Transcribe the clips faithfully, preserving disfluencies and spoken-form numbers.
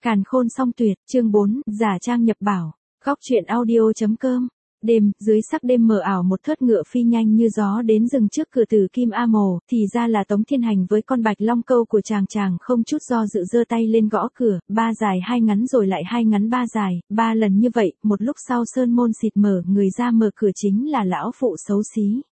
Càn khôn song tuyệt, chương bốn, giả trang nhập bảo. Góc truyện audio.com. Đêm, dưới sắc đêm mờ ảo một thớt ngựa phi nhanh như gió đến dừng trước cửa Tử Kim A Mồ, thì ra là Tống Thiên Hành với con bạch long câu của chàng. Chàng không chút do dự giơ tay lên gõ cửa, ba dài hai ngắn rồi lại hai ngắn ba dài, ba lần như vậy, một lúc sau sơn môn xịt mở, người ra mở cửa chính là lão phụ xấu xí.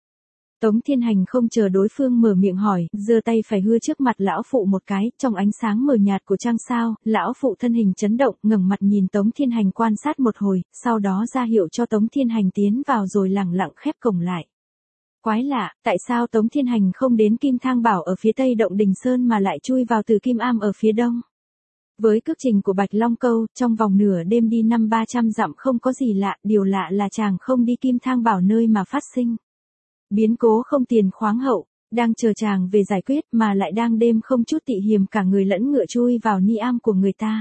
Tống Thiên Hành không chờ đối phương mở miệng hỏi, giơ tay phải hưa trước mặt lão phụ một cái, trong ánh sáng mờ nhạt của trăng sao, lão phụ thân hình chấn động, ngẩng mặt nhìn Tống Thiên Hành quan sát một hồi, sau đó ra hiệu cho Tống Thiên Hành tiến vào rồi lẳng lặng khép cổng lại. Quái lạ, tại sao Tống Thiên Hành không đến Kim Thang Bảo ở phía tây động Đình Sơn mà lại chui vào Từ Kim Am ở phía đông? Với cước trình của Bạch Long Câu, trong vòng nửa đêm đi năm ba trăm dặm không có gì lạ, điều lạ là chàng không đi Kim Thang Bảo nơi mà phát sinh biến cố không tiền khoáng hậu, đang chờ chàng về giải quyết mà lại đang đêm không chút tị hiềm cả người lẫn ngựa chui vào ni am của người ta.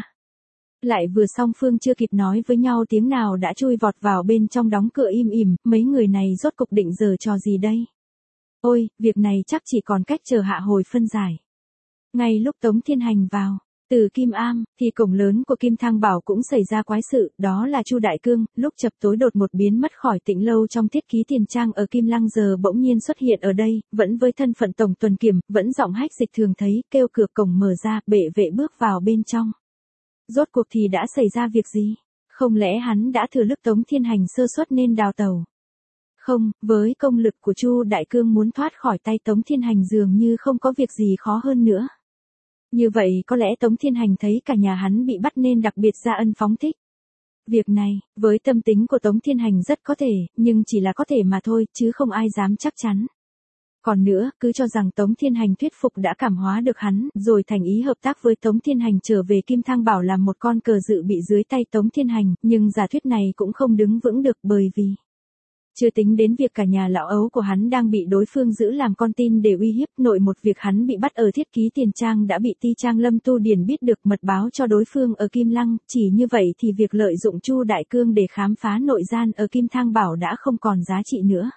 Lại vừa song phương chưa kịp nói với nhau tiếng nào đã chui vọt vào bên trong đóng cửa im ỉm, mấy người này rốt cục định giờ trò gì đây? Ôi, việc này chắc chỉ còn cách chờ hạ hồi phân giải. Ngay lúc Tống Thiên Hành vào Từ Kim Am, thì cổng lớn của Kim Thang Bảo cũng xảy ra quái sự, đó là Chu Đại Cương, lúc chập tối đột một biến mất khỏi Tịnh Lâu trong thiết ký tiền trang ở Kim Lăng giờ bỗng nhiên xuất hiện ở đây, vẫn với thân phận tổng tuần kiểm, vẫn giọng hách dịch thường thấy, kêu cửa cổng mở ra, bệ vệ bước vào bên trong. Rốt cuộc thì đã xảy ra việc gì? Không lẽ hắn đã thừa lúc Tống Thiên Hành sơ suất nên đào tẩu? Không, với công lực của Chu Đại Cương muốn thoát khỏi tay Tống Thiên Hành dường như không có việc gì khó hơn nữa. Như vậy có lẽ Tống Thiên Hành thấy cả nhà hắn bị bắt nên đặc biệt ra ân phóng thích. Việc này, với tâm tính của Tống Thiên Hành rất có thể, nhưng chỉ là có thể mà thôi, chứ không ai dám chắc chắn. Còn nữa, cứ cho rằng Tống Thiên Hành thuyết phục đã cảm hóa được hắn, rồi thành ý hợp tác với Tống Thiên Hành trở về Kim Thang Bảo làm một con cờ dự bị dưới tay Tống Thiên Hành, nhưng giả thuyết này cũng không đứng vững được bởi vì chưa tính đến việc cả nhà lão ấu của hắn đang bị đối phương giữ làm con tin để uy hiếp, nội một việc hắn bị bắt ở thiết ký tiền trang đã bị Ti Trang Lâm Tu Điển biết được mật báo cho đối phương ở Kim Lăng, chỉ như vậy thì việc lợi dụng Chu Đại Cương để khám phá nội gian ở Kim Thang Bảo đã không còn giá trị nữa.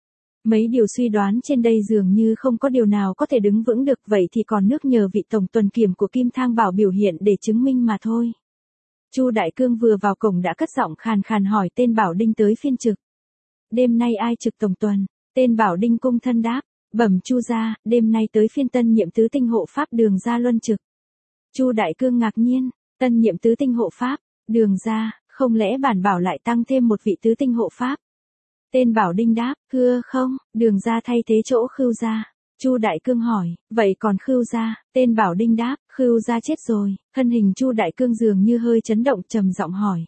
Mấy điều suy đoán trên đây dường như không có điều nào có thể đứng vững được, vậy thì còn nước nhờ vị tổng tuần kiểm của Kim Thang Bảo biểu hiện để chứng minh mà thôi. Chu Đại Cương vừa vào cổng đã cất giọng khàn khàn hỏi tên Bảo Đinh tới phiên trực. Đêm nay ai trực tổng tuần? Tên Bảo Đinh cung thân đáp, bẩm Chu gia, đêm nay tới phiên tân nhiệm tứ tinh hộ pháp Đường gia luân trực. Chu Đại Cương ngạc nhiên, tân nhiệm tứ tinh hộ pháp, Đường gia, không lẽ bản bảo lại tăng thêm một vị tứ tinh hộ pháp? Tên Bảo Đinh đáp, thưa không, Đường gia thay thế chỗ Khưu gia. Chu Đại Cương hỏi, vậy còn Khưu gia? Tên Bảo Đinh đáp, Khưu gia chết rồi. Thân hình Chu Đại Cương dường như hơi chấn động, trầm giọng hỏi,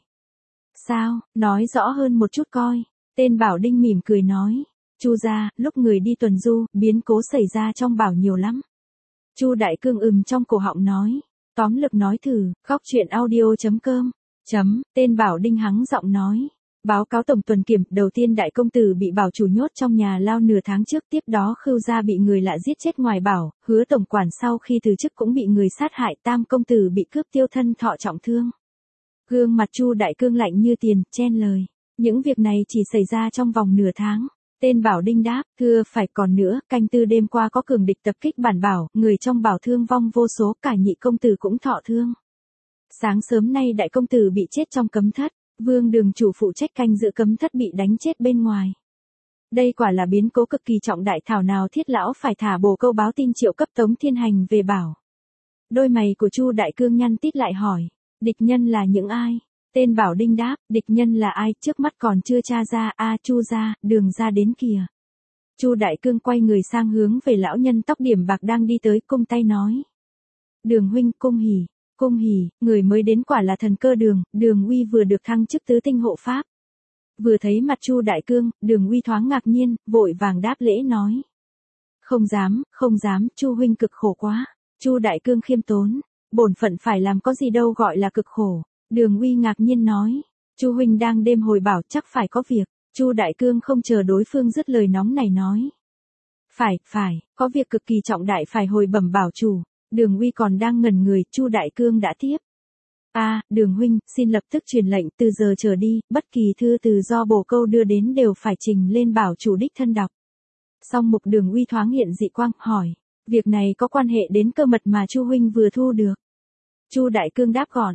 sao, nói rõ hơn một chút coi. Tên Bảo Đinh mỉm cười nói, Chu gia, lúc người đi tuần du, biến cố xảy ra trong bảo nhiều lắm. Chu Đại Cương ừm trong cổ họng nói, tóm lực nói thử, góc truyện audio.com. Chấm, tên Bảo Đinh hắng giọng nói, báo cáo tổng tuần kiểm, đầu tiên đại công tử bị bảo chủ nhốt trong nhà lao nửa tháng trước, tiếp đó Khưu gia bị người lạ giết chết ngoài bảo, Hứa tổng quản sau khi từ chức cũng bị người sát hại, tam công tử bị cướp tiêu thân thọ trọng thương. Gương mặt Chu Đại Cương lạnh như tiền, chen lời. Những việc này chỉ xảy ra trong vòng nửa tháng. Tên Bảo Đinh đáp, thưa phải còn nữa, canh tư đêm qua có cường địch tập kích bản bảo, người trong bảo thương vong vô số, cả nhị công tử cũng thọ thương. Sáng sớm nay đại công tử bị chết trong cấm thất, Vương Đường chủ phụ trách canh giữ cấm thất bị đánh chết bên ngoài. Đây quả là biến cố cực kỳ trọng đại, thảo nào thiết lão phải thả bồ câu báo tin triệu cấp Tống Thiên Hành về bảo. Đôi mày của Chu Đại Cương nhăn tít lại hỏi, địch nhân là những ai? Tên Bảo Đinh đáp, địch nhân là ai, trước mắt còn chưa tra ra, a à, Chu gia, Đường gia đến kìa. Chu Đại Cương quay người sang hướng về lão nhân tóc điểm bạc đang đi tới, cung tay nói. Đường huynh, cung hỉ, cung hỉ, người mới đến quả là thần cơ Đường, Đường uy vừa được thăng chức tứ tinh hộ pháp. Vừa thấy mặt Chu Đại Cương, Đường uy thoáng ngạc nhiên, vội vàng đáp lễ nói. Không dám, không dám, Chu huynh cực khổ quá. Chu Đại Cương khiêm tốn, bổn phận phải làm có gì đâu gọi là cực khổ. Đường uy ngạc nhiên nói, Chu huynh đang đêm hồi bảo chắc phải có việc. Chu Đại Cương không chờ đối phương dứt lời nóng này nói. Phải, phải, có việc cực kỳ trọng đại phải hồi bẩm bảo chủ. Đường uy còn đang ngẩn người, Chu Đại Cương đã tiếp. A, à, Đường huynh, xin lập tức truyền lệnh từ giờ trở đi, bất kỳ thư từ do bồ câu đưa đến đều phải trình lên bảo chủ đích thân đọc. Song mục Đường uy thoáng hiện dị quang, hỏi, việc này có quan hệ đến cơ mật mà Chu huynh vừa thu được. Chu Đại Cương đáp gọn,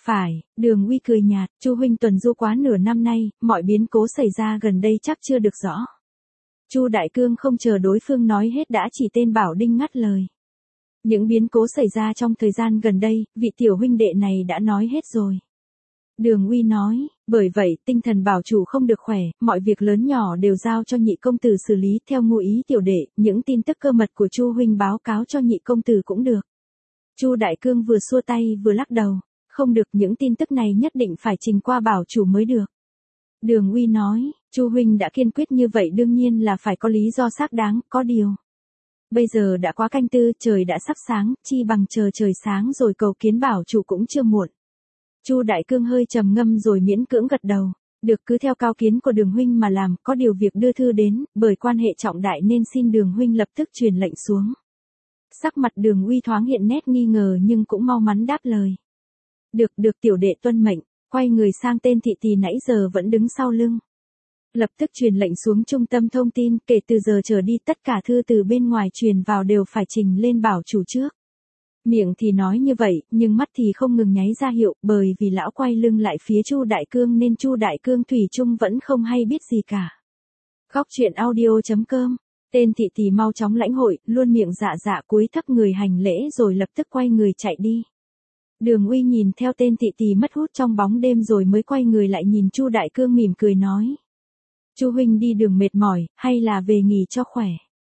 phải, Đường Uy cười nhạt, Chu huynh tuần du quá nửa năm nay, mọi biến cố xảy ra gần đây chắc chưa được rõ. Chu Đại Cương không chờ đối phương nói hết đã chỉ tên Bảo Đinh ngắt lời. Những biến cố xảy ra trong thời gian gần đây, vị tiểu huynh đệ này đã nói hết rồi. Đường Uy nói, bởi vậy tinh thần bảo chủ không được khỏe, mọi việc lớn nhỏ đều giao cho nhị công tử xử lý theo ngụ ý tiểu đệ, những tin tức cơ mật của Chu huynh báo cáo cho nhị công tử cũng được. Chu Đại Cương vừa xua tay vừa lắc đầu, không được, những tin tức này nhất định phải trình qua bảo chủ mới được. Đường Uy nói, Chu huynh đã kiên quyết như vậy đương nhiên là phải có lý do xác đáng, có điều. Bây giờ đã quá canh tư, trời đã sắp sáng, chi bằng chờ trời sáng rồi cầu kiến bảo chủ cũng chưa muộn. Chu Đại Cương hơi trầm ngâm rồi miễn cưỡng gật đầu, được cứ theo cao kiến của Đường huynh mà làm, có điều việc đưa thư đến, bởi quan hệ trọng đại nên xin Đường huynh lập tức truyền lệnh xuống. Sắc mặt Đường Uy thoáng hiện nét nghi ngờ nhưng cũng mau mắn đáp lời. Được, được tiểu đệ tuân mệnh, quay người sang tên thị tỳ nãy giờ vẫn đứng sau lưng. Lập tức truyền lệnh xuống trung tâm thông tin, kể từ giờ trở đi tất cả thư từ bên ngoài truyền vào đều phải trình lên bảo chủ trước. Miệng thì nói như vậy, nhưng mắt thì không ngừng nháy ra hiệu, bởi vì lão quay lưng lại phía Chu Đại Cương nên Chu Đại Cương thủy chung vẫn không hay biết gì cả. Góc truyện audio chấm com. Tên thị tỳ mau chóng lãnh hội, luôn miệng dạ dạ cúi thấp người hành lễ rồi lập tức quay người chạy đi. Đường Uy nhìn theo tên thị tỳ mất hút trong bóng đêm rồi mới quay người lại nhìn Chu Đại Cương mỉm cười nói. Chu huynh đi đường mệt mỏi, hay là về nghỉ cho khỏe.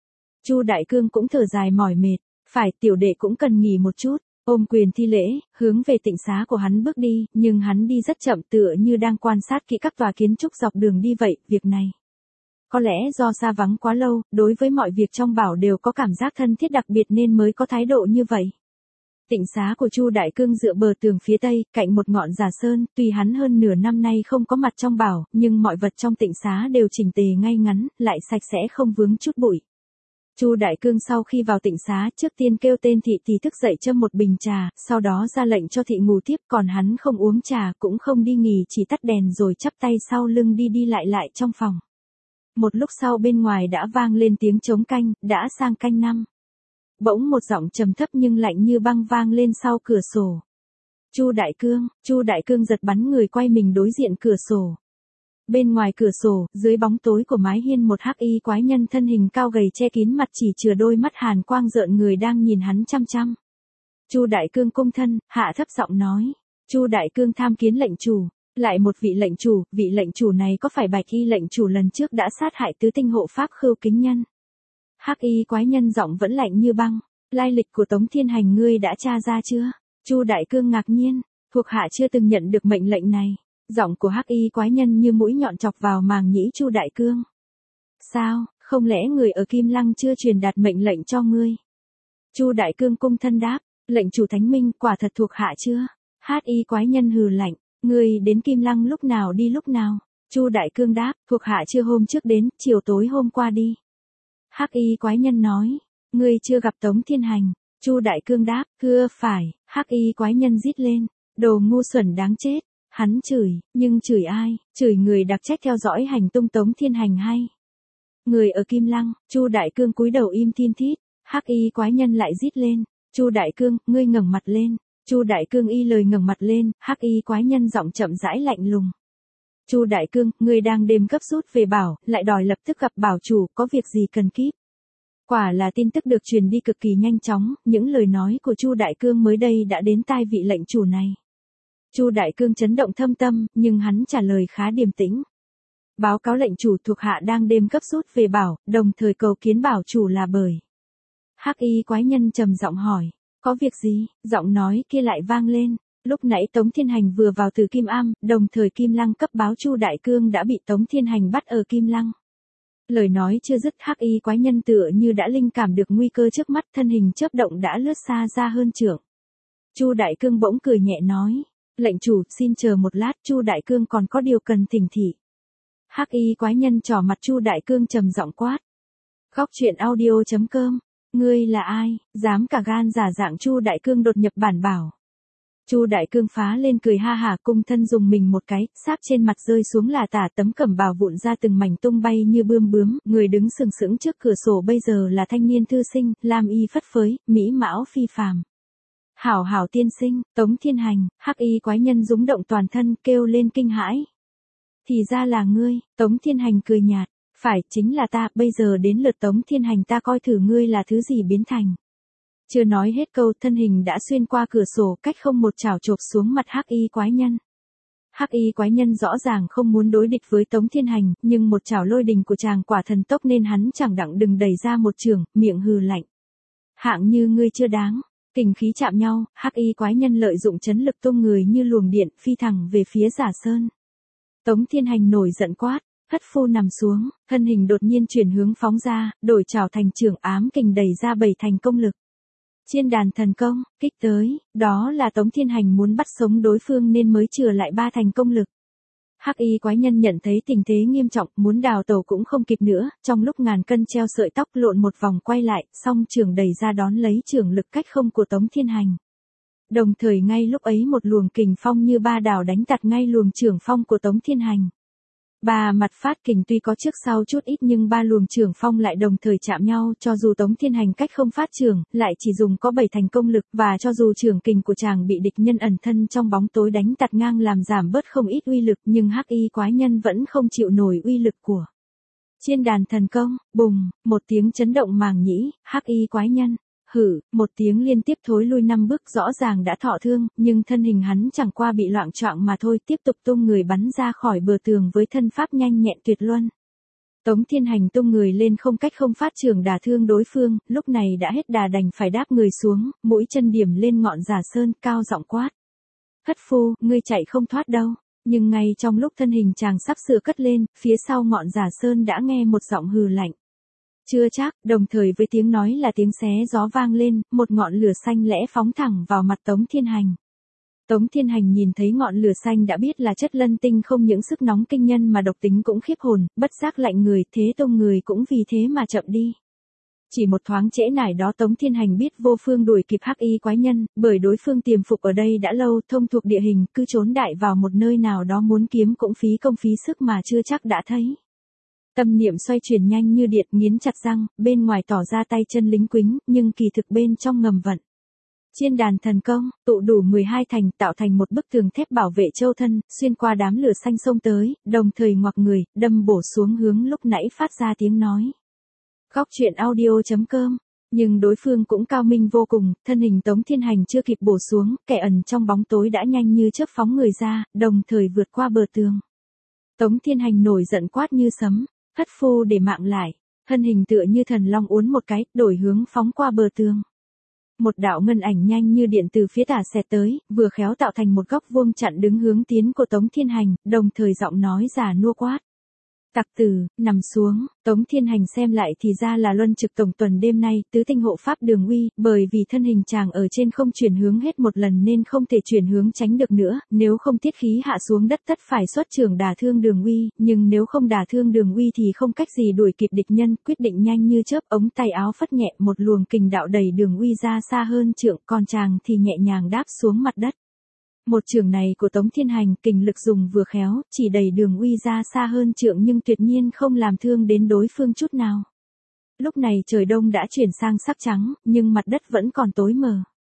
Chu Đại Cương cũng thở dài mỏi mệt, phải tiểu đệ cũng cần nghỉ một chút, ôm quyền thi lễ, hướng về tịnh xá của hắn bước đi, nhưng hắn đi rất chậm tựa như đang quan sát kỹ các tòa kiến trúc dọc đường đi vậy, việc này. Có lẽ do xa vắng quá lâu, đối với mọi việc trong bảo đều có cảm giác thân thiết đặc biệt nên mới có thái độ như vậy. Tịnh xá của Chu Đại Cương dựa bờ tường phía tây, cạnh một ngọn giả sơn, tuy hắn hơn nửa năm nay không có mặt trong bảo, nhưng mọi vật trong tịnh xá đều chỉnh tề ngay ngắn, lại sạch sẽ không vướng chút bụi. Chu Đại Cương sau khi vào tịnh xá, trước tiên kêu tên thị tỳ thức dậy châm một bình trà, sau đó ra lệnh cho thị ngủ tiếp, còn hắn không uống trà cũng không đi nghỉ, chỉ tắt đèn rồi chắp tay sau lưng đi đi lại lại trong phòng. Một lúc sau bên ngoài đã vang lên tiếng trống canh, đã sang canh năm. Bỗng một giọng trầm thấp nhưng lạnh như băng vang lên sau cửa sổ. Chu Đại Cương, Chu Đại Cương giật bắn người quay mình đối diện cửa sổ. Bên ngoài cửa sổ, dưới bóng tối của mái hiên một hắc y quái nhân thân hình cao gầy che kín mặt chỉ chừa đôi mắt hàn quang rợn người đang nhìn hắn chăm chăm. Chu Đại Cương cung thân, hạ thấp giọng nói. Chu Đại Cương tham kiến lệnh chủ. Lại một vị lệnh chủ, vị lệnh chủ này có phải Bạch Y lệnh chủ lần trước đã sát hại tứ tinh hộ pháp Khưu Kính Nhân? Hắc y quái nhân giọng vẫn lạnh như băng. Lai lịch của Tống Thiên Hành ngươi đã tra ra chưa? Chu Đại Cương ngạc nhiên, thuộc hạ chưa từng nhận được mệnh lệnh này. Giọng của hắc y quái nhân như mũi nhọn chọc vào màng nhĩ Chu Đại Cương. Sao, không lẽ người ở Kim Lăng chưa truyền đạt mệnh lệnh cho ngươi? Chu Đại Cương cung thân đáp, lệnh chủ thánh minh quả thật thuộc hạ chưa? Hắc y quái nhân hừ lạnh, ngươi đến Kim Lăng lúc nào đi lúc nào? Chu Đại Cương đáp, thuộc hạ chưa hôm trước đến, chiều tối hôm qua đi. Hắc y quái nhân nói, ngươi chưa gặp Tống Thiên Hành. Chu Đại Cương đáp, thưa phải. Hắc y quái nhân rít lên, đồ ngu xuẩn đáng chết. Hắn chửi, nhưng chửi ai? Chửi người đặc trách theo dõi hành tung Tống Thiên Hành hay? Người ở Kim Lăng. Chu Đại Cương cúi đầu im thiên thít. Hắc y quái nhân lại rít lên, Chu Đại Cương, ngươi ngẩng mặt lên. Chu Đại Cương y lời ngẩng mặt lên, hắc y quái nhân giọng chậm rãi lạnh lùng. Chu Đại Cương, ngươi đang đêm gấp rút về bảo, lại đòi lập tức gặp bảo chủ, có việc gì cần kíp? Quả là tin tức được truyền đi cực kỳ nhanh chóng, những lời nói của Chu Đại Cương mới đây đã đến tai vị lệnh chủ này. Chu Đại Cương chấn động thâm tâm, nhưng hắn trả lời khá điềm tĩnh. Báo cáo lệnh chủ, thuộc hạ đang đêm gấp rút về bảo, đồng thời cầu kiến bảo chủ là bởi. Hắc y quái nhân trầm giọng hỏi, có việc gì? Giọng nói kia lại vang lên. Lúc nãy Tống Thiên Hành vừa vào từ Kim Am, đồng thời Kim Lăng cấp báo Chu Đại Cương đã bị Tống Thiên Hành bắt ở Kim Lăng. Lời nói chưa dứt, hắc y quái nhân tựa như đã linh cảm được nguy cơ trước mắt, thân hình chớp động đã lướt xa ra hơn trượng. Chu Đại Cương bỗng cười nhẹ nói, lệnh chủ, xin chờ một lát, Chu Đại Cương còn có điều cần thỉnh thị. Hắc y quái nhân trỏ mặt Chu Đại Cương trầm giọng quát. Góc truyện audio chấm com, ngươi là ai, dám cả gan giả dạng Chu Đại Cương đột nhập bản bảo. Chu Đại Cương phá lên cười ha hả, cung thân dùng mình một cái, sáp trên mặt rơi xuống là tả, tấm cẩm bào vụn ra từng mảnh tung bay như bươm bướm, người đứng sừng sững trước cửa sổ bây giờ là thanh niên thư sinh, lam y phất phới, mỹ mão phi phàm. Hảo hảo tiên sinh, Tống Thiên Hành, hắc y quái nhân rúng động toàn thân kêu lên kinh hãi. Thì ra là ngươi, Tống Thiên Hành cười nhạt, phải, chính là ta, bây giờ đến lượt Tống Thiên Hành ta coi thử ngươi là thứ gì biến thành. Chưa nói hết câu thân hình đã xuyên qua cửa sổ cách không một chảo chộp xuống mặt hắc y quái nhân. Hắc y quái nhân rõ ràng không muốn đối địch với Tống Thiên Hành, nhưng một chảo lôi đình của chàng quả thần tốc nên hắn chẳng đặng đừng đẩy ra một trường, miệng hừ lạnh. Hạng như ngươi chưa đáng. Kình khí chạm nhau, hắc y quái nhân lợi dụng chấn lực tung người như luồng điện phi thẳng về phía Giả Sơn. Tống Thiên Hành nổi giận quát, hất phu nằm xuống, thân hình đột nhiên chuyển hướng phóng ra, đổi trảo thành trường ám kình đẩy ra bảy thành công lực. Chiên đàn thần công, kích tới, đó là Tống Thiên Hành muốn bắt sống đối phương nên mới chừa lại ba thành công lực. Hắc y quái nhân nhận thấy tình thế nghiêm trọng, muốn đào tẩu cũng không kịp nữa, trong lúc ngàn cân treo sợi tóc lộn một vòng quay lại, song trường đẩy ra đón lấy trường lực cách không của Tống Thiên Hành. Đồng thời ngay lúc ấy một luồng kình phong như ba đảo đánh tạt ngay luồng trường phong của Tống Thiên Hành. Ba mặt phát kình tuy có trước sau chút ít nhưng ba luồng trường phong lại đồng thời chạm nhau, cho dù Tống Thiên Hành cách không phát trường, lại chỉ dùng có bảy thành công lực, và cho dù trường kình của chàng bị địch nhân ẩn thân trong bóng tối đánh tạt ngang làm giảm bớt không ít uy lực, nhưng hắc y quái nhân vẫn không chịu nổi uy lực của chiên đàn thần công. Bùng, một tiếng chấn động màng nhĩ, hắc y quái nhân hử, một tiếng liên tiếp thối lui năm bước, rõ ràng đã thọ thương, nhưng thân hình hắn chẳng qua bị loạng choạng mà thôi, tiếp tục tung người bắn ra khỏi bờ tường với thân pháp nhanh nhẹn tuyệt luân. Tống Thiên Hành tung người lên không cách không phát trường đả thương đối phương, lúc này đã hết đà đành phải đáp người xuống, mũi chân điểm lên ngọn Giả Sơn, cao giọng quát. Hất phu, ngươi chạy không thoát đâu. Nhưng ngay trong lúc thân hình chàng sắp sửa cất lên, phía sau ngọn Giả Sơn đã nghe một giọng hừ lạnh. Chưa chắc, đồng thời với tiếng nói là tiếng xé gió vang lên, một ngọn lửa xanh lẽ phóng thẳng vào mặt Tống Thiên Hành. Tống Thiên Hành nhìn thấy ngọn lửa xanh đã biết là chất lân tinh không những sức nóng kinh nhân mà độc tính cũng khiếp hồn, bất giác lạnh người, thế tông người cũng vì thế mà chậm đi. Chỉ một thoáng trễ nải đó Tống Thiên Hành biết vô phương đuổi kịp hắc y quái nhân, bởi đối phương tiềm phục ở đây đã lâu, thông thuộc địa hình, cứ trốn đại vào một nơi nào đó muốn kiếm cũng phí công phí sức mà chưa chắc đã thấy. Tâm niệm xoay chuyển nhanh như điện, nghiến chặt răng, bên ngoài tỏ ra tay chân lính quính, nhưng kỳ thực bên trong ngầm vận. Chiên đàn thần công, tụ đủ mười hai thành, tạo thành một bức tường thép bảo vệ châu thân, xuyên qua đám lửa xanh xông tới, đồng thời ngoặc người, đâm bổ xuống hướng lúc nãy phát ra tiếng nói. Góc truyện audio chấm com. Nhưng đối phương cũng cao minh vô cùng, thân hình Tống Thiên Hành chưa kịp bổ xuống, kẻ ẩn trong bóng tối đã nhanh như chớp phóng người ra, đồng thời vượt qua bờ tường. Tống Thiên Hành nổi giận quát như sấm. Hất phu để mạng lại, thân hình tựa như thần long uốn một cái, đổi hướng phóng qua bờ tường. Một đạo ngân ảnh nhanh như điện từ phía tả xẹt tới, vừa khéo tạo thành một góc vuông chặn đứng hướng tiến của Tống Thiên Hành, đồng thời giọng nói già nua quát. Tặc tử, nằm xuống. Tống Thiên Hành xem lại thì ra là luân trực tổng tuần đêm nay, tứ tinh hộ pháp Đường Uy, bởi vì thân hình chàng ở trên không chuyển hướng hết một lần nên không thể chuyển hướng tránh được nữa, nếu không tiết khí hạ xuống đất tất phải xuất trường đả thương Đường Uy, nhưng nếu không đả thương Đường Uy thì không cách gì đuổi kịp địch nhân, quyết định nhanh như chớp, ống tay áo phất nhẹ, một luồng kình đạo đẩy Đường Uy ra xa hơn trượng, còn chàng thì nhẹ nhàng đáp xuống mặt đất. Một trường này của Tống Thiên Hành, kình lực dùng vừa khéo, chỉ đẩy Đường Uy ra xa hơn trượng nhưng tuyệt nhiên không làm thương đến đối phương chút nào. Lúc này trời đông đã chuyển sang sắc trắng, nhưng mặt đất vẫn còn tối mờ.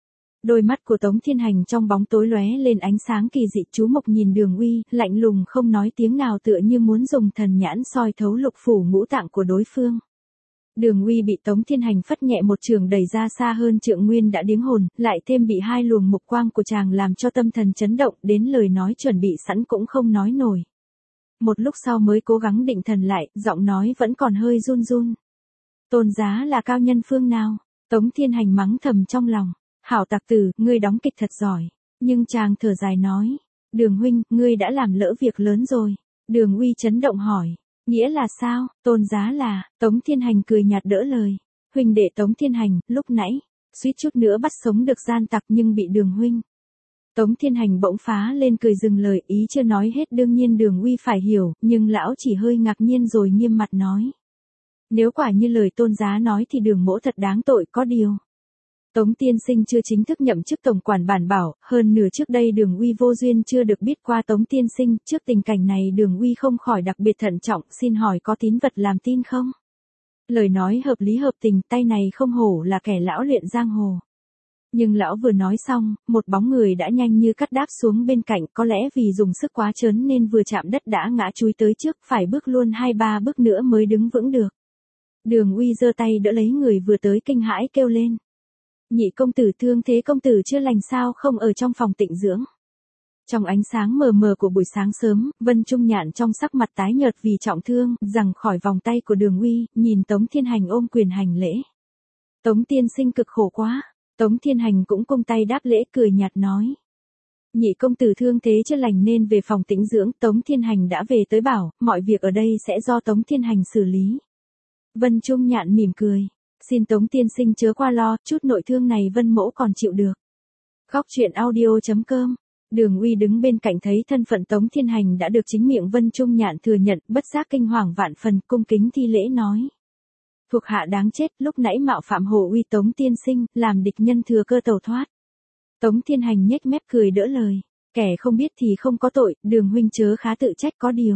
Đôi mắt của Tống Thiên Hành trong bóng tối lóe lên ánh sáng kỳ dị, chú mục nhìn Đường Uy, lạnh lùng không nói tiếng nào, tựa như muốn dùng thần nhãn soi thấu lục phủ ngũ tạng của đối phương. Đường Uy bị Tống Thiên Hành phất nhẹ một trường đẩy ra xa hơn trượng, nguyên đã điếng hồn, lại thêm bị hai luồng mục quang của chàng làm cho tâm thần chấn động, đến lời nói chuẩn bị sẵn cũng không nói nổi. Một lúc sau mới cố gắng định thần lại, giọng nói vẫn còn hơi run run. Tôn giá là cao nhân phương nào? Tống Thiên Hành mắng thầm trong lòng. Hảo tặc tử, ngươi đóng kịch thật giỏi. Nhưng chàng thở dài nói. Đường huynh, ngươi đã làm lỡ việc lớn rồi. Đường Uy chấn động hỏi. Nghĩa là sao? Tôn giá là, Tống Thiên Hành cười nhạt đỡ lời. Huynh đệ Tống Thiên Hành, lúc nãy, suýt chút nữa bắt sống được gian tặc nhưng bị Đường huynh. Tống Thiên Hành bỗng phá lên cười dừng lời, ý chưa nói hết, đương nhiên Đường Uy phải hiểu, nhưng lão chỉ hơi ngạc nhiên rồi nghiêm mặt nói. Nếu quả như lời tôn giá nói thì Đường mỗ thật đáng tội, có điều. Tống tiên sinh chưa chính thức nhậm chức tổng quản bản bảo, hơn nửa trước đây Đường Uy vô duyên chưa được biết qua Tống tiên sinh, trước tình cảnh này Đường Uy không khỏi đặc biệt thận trọng, xin hỏi có tín vật làm tin không? Lời nói hợp lý hợp tình, tay này không hổ là kẻ lão luyện giang hồ. Nhưng lão vừa nói xong, một bóng người đã nhanh như cắt đáp xuống bên cạnh, có lẽ vì dùng sức quá trớn nên vừa chạm đất đã ngã chúi tới trước, phải bước luôn hai ba bước nữa mới đứng vững được. Đường Uy giơ tay đỡ lấy người vừa tới kinh hãi kêu lên. Nhị công tử thương thế công tử chưa lành sao không ở trong phòng tịnh dưỡng. Trong ánh sáng mờ mờ của buổi sáng sớm, Vân Trung Nhạn trong sắc mặt tái nhợt vì trọng thương, giằng khỏi vòng tay của Đường Uy, nhìn Tống Thiên Hành ôm quyền hành lễ. Tống tiên sinh cực khổ quá. Tống Thiên Hành cũng cung tay đáp lễ cười nhạt nói. Nhị công tử thương thế chưa lành nên về phòng tĩnh dưỡng, Tống Thiên Hành đã về tới bảo, mọi việc ở đây sẽ do Tống Thiên Hành xử lý. Vân Trung Nhạn mỉm cười. Xin Tống tiên sinh chớ qua lo, chút nội thương này Vân mỗ còn chịu được. Khóc chuyện audio chấm com. Đường Uy đứng bên cạnh thấy thân phận Tống Thiên Hành đã được chính miệng Vân Trung Nhạn thừa nhận, bất giác kinh hoàng vạn phần, cung kính thi lễ nói. Thuộc hạ đáng chết, lúc nãy mạo phạm hồ uy Tống tiên sinh, làm địch nhân thừa cơ tẩu thoát. Tống Thiên Hành nhếch mép cười đỡ lời. Kẻ không biết thì không có tội, Đường huynh chớ khá tự trách có điều.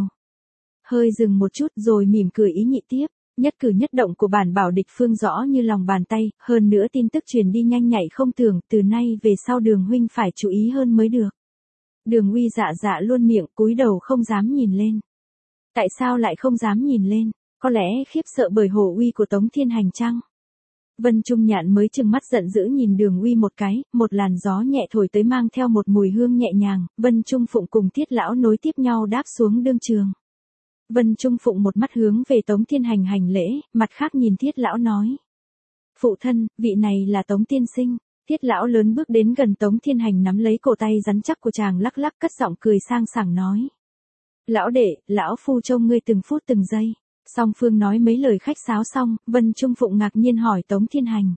Hơi dừng một chút rồi mỉm cười ý nhị tiếp. Nhất cử nhất động của bản bảo địch phương rõ như lòng bàn tay, hơn nữa tin tức truyền đi nhanh nhạy không tưởng, từ nay về sau Đường huynh phải chú ý hơn mới được. Đường Uy dạ dạ luôn miệng, cúi đầu không dám nhìn lên. Tại sao lại không dám nhìn lên? Có lẽ khiếp sợ bởi hồ uy của Tống Thiên Hành chăng? Vân Trung Nhạn mới trừng mắt giận dữ nhìn Đường Uy một cái, một làn gió nhẹ thổi tới mang theo một mùi hương nhẹ nhàng, Vân Trung Phụng cùng Thiết lão nối tiếp nhau đáp xuống đương trường. Vân Trung Phụng một mắt hướng về Tống Thiên Hành hành lễ, mặt khác nhìn Thiết lão nói. Phụ thân, vị này là Tống tiên sinh. Thiết lão lớn bước đến gần Tống Thiên Hành nắm lấy cổ tay rắn chắc của chàng lắc lắc cất giọng cười sang sảng nói. Lão đệ, lão phu trông ngươi từng phút từng giây. Song phương nói mấy lời khách sáo xong, Vân Trung Phụng ngạc nhiên hỏi Tống Thiên Hành.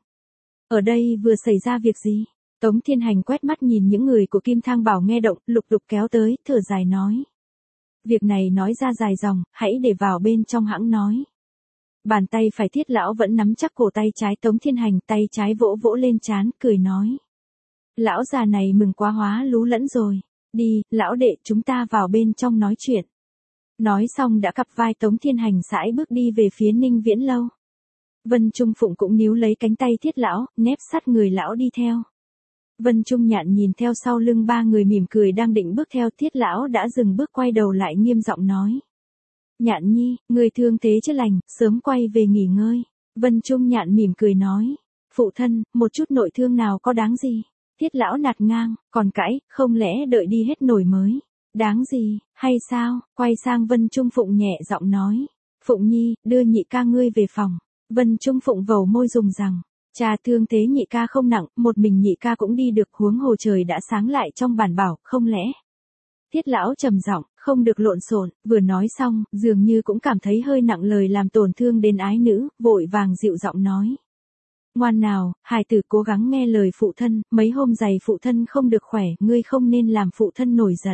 Ở đây vừa xảy ra việc gì? Tống Thiên Hành quét mắt nhìn những người của Kim Thang Bảo nghe động, lục đục kéo tới, thở dài nói. Việc này nói ra dài dòng, hãy để vào bên trong hãng nói. Bàn tay phải Thiết lão vẫn nắm chắc cổ tay trái Tống Thiên Hành, tay trái vỗ vỗ lên trán, cười nói. Lão già này mừng quá hóa lú lẫn rồi. Đi, lão đệ, chúng ta vào bên trong nói chuyện. Nói xong đã cặp vai Tống Thiên Hành sải bước đi về phía Ninh Viễn Lâu. Vân Trung Phụng cũng níu lấy cánh tay Thiết lão, nép sát người lão đi theo. Vân Trung Nhạn nhìn theo sau lưng ba người mỉm cười đang định bước theo, Thiết lão đã dừng bước quay đầu lại nghiêm giọng nói. Nhạn nhi, người thương thế chưa lành, sớm quay về nghỉ ngơi. Vân Trung Nhạn mỉm cười nói. Phụ thân, một chút nội thương nào có đáng gì. Thiết lão nạt ngang, còn cãi, không lẽ đợi đi hết nổi mới. Đáng gì, hay sao, quay sang Vân Trung Phụng nhẹ giọng nói. Phụng nhi, đưa nhị ca ngươi về phòng. Vân Trung Phụng vầu môi dùng rằng. Cha thương thế nhị ca không nặng, một mình nhị ca cũng đi được, huống hồ trời đã sáng lại trong bản bảo, không lẽ. Thiết lão trầm giọng, không được lộn xộn, vừa nói xong, dường như cũng cảm thấy hơi nặng lời làm tổn thương đến ái nữ, vội vàng dịu giọng nói. Ngoan nào, hài tử cố gắng nghe lời phụ thân, mấy hôm giày phụ thân không được khỏe, ngươi không nên làm phụ thân nổi giận.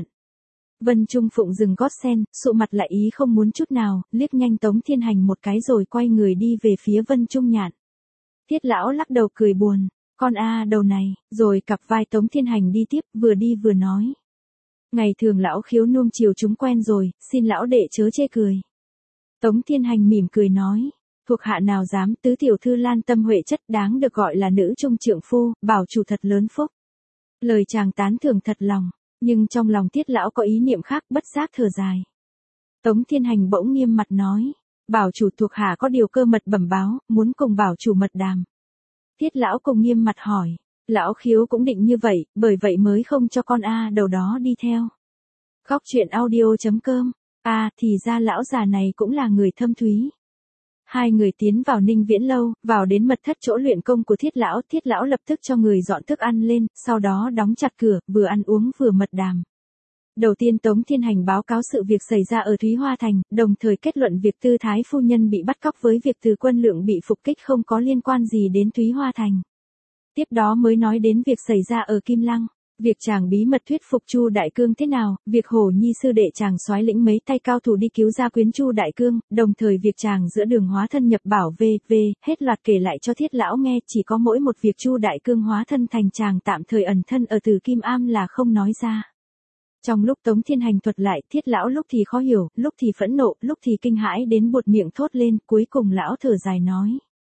Vân Trung Phụng dừng gót sen, sụ mặt lại ý không muốn chút nào, liếc nhanh Tống Thiên Hành một cái rồi quay người đi về phía Vân Trung Nhạn. Thiết lão lắc đầu cười buồn, con a đầu này, rồi cặp vai Tống Thiên Hành đi tiếp, vừa đi vừa nói. Ngày thường lão khiếu nuông chiều chúng quen rồi, xin lão đệ chớ chê cười. Tống Thiên Hành mỉm cười nói, thuộc hạ nào dám, tứ tiểu thư lan tâm huệ chất đáng được gọi là nữ trung trượng phu, bảo chủ thật lớn phúc. Lời chàng tán thưởng thật lòng, nhưng trong lòng Thiết lão có ý niệm khác, bất giác thở dài. Tống Thiên Hành bỗng nghiêm mặt nói, bảo chủ thuộc hạ có điều cơ mật bẩm báo, muốn cùng bảo chủ mật đàm. Thiết lão cùng nghiêm mặt hỏi. Lão khiếu cũng định như vậy, bởi vậy mới không cho con A đầu đó đi theo. Khóc chuyện audio chấm com. À, thì ra lão già này cũng là người thâm thúy. Hai người tiến vào Ninh Viễn Lâu, vào đến mật thất chỗ luyện công của Thiết lão, Thiết lão lập tức cho người dọn thức ăn lên, sau đó đóng chặt cửa, vừa ăn uống vừa mật đàm. Đầu tiên Tống Thiên Hành báo cáo sự việc xảy ra ở Thúy Hoa Thành, đồng thời kết luận việc Tư Thái phu nhân bị bắt cóc với việc Từ Quân Lượng bị phục kích không có liên quan gì đến Thúy Hoa Thành. Tiếp đó mới nói đến việc xảy ra ở Kim Lăng, việc chàng bí mật thuyết phục Chu Đại Cương thế nào, việc Hổ Nhi sư đệ chàng soái lĩnh mấy tay cao thủ đi cứu gia quyến Chu Đại Cương, đồng thời việc chàng giữa đường hóa thân nhập bảo về về, hết loạt kể lại cho Thiết lão nghe, chỉ có mỗi một việc Chu Đại Cương hóa thân thành chàng tạm thời ẩn thân ở Từ Kim Am là không nói ra. Trong lúc Tống Thiên Hành thuật lại, Thiết lão lúc thì khó hiểu, lúc thì phẫn nộ, lúc thì kinh hãi đến buột miệng thốt lên, cuối cùng lão thở dài nói.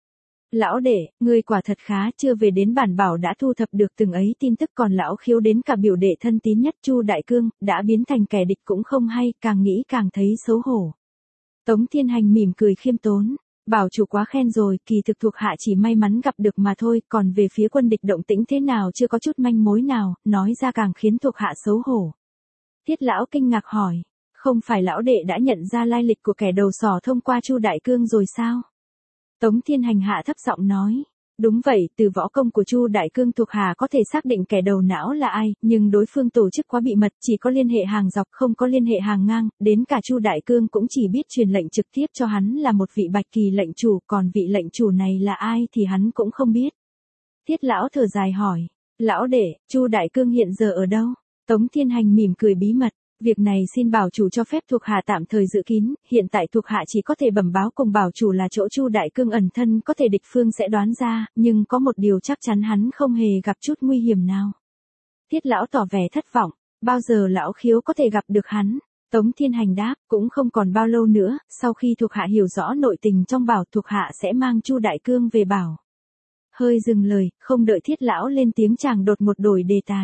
Lão đệ, ngươi quả thật khá, chưa về đến bản bảo đã thu thập được từng ấy tin tức, còn lão Khiếu đến cả biểu đệ thân tín nhất Chu Đại Cương, đã biến thành kẻ địch cũng không hay, càng nghĩ càng thấy xấu hổ. Tống Thiên Hành mỉm cười khiêm tốn, bảo chủ quá khen rồi, kỳ thực thuộc hạ chỉ may mắn gặp được mà thôi, còn về phía quân địch động tĩnh thế nào chưa có chút manh mối nào, nói ra càng khiến thuộc hạ xấu hổ. Thiết lão kinh ngạc hỏi, không phải lão đệ đã nhận ra lai lịch của kẻ đầu sỏ thông qua Chu Đại Cương rồi sao? Tống Thiên Hành hạ thấp giọng nói, đúng vậy, từ võ công của Chu Đại Cương thuộc hạ có thể xác định kẻ đầu não là ai, nhưng đối phương tổ chức quá bị mật, chỉ có liên hệ hàng dọc không có liên hệ hàng ngang, đến cả Chu Đại Cương cũng chỉ biết truyền lệnh trực tiếp cho hắn là một vị bạch kỳ lệnh chủ, còn vị lệnh chủ này là ai thì hắn cũng không biết. Thiết lão thở dài hỏi, lão đệ, Chu Đại Cương hiện giờ ở đâu? Tống Thiên Hành mỉm cười bí mật. Việc này xin bảo chủ cho phép thuộc hạ tạm thời giữ kín, hiện tại thuộc hạ chỉ có thể bẩm báo cùng bảo chủ là chỗ Chu Đại Cương ẩn thân, có thể địch phương sẽ đoán ra, nhưng có một điều chắc chắn hắn không hề gặp chút nguy hiểm nào. Thiết lão tỏ vẻ thất vọng, bao giờ lão Khiếu có thể gặp được hắn? Tống Thiên Hành đáp, cũng không còn bao lâu nữa, sau khi thuộc hạ hiểu rõ nội tình trong bảo, thuộc hạ sẽ mang Chu Đại Cương về bảo. Hơi dừng lời, không đợi thiết lão lên tiếng chàng đột ngột đổi đề tài.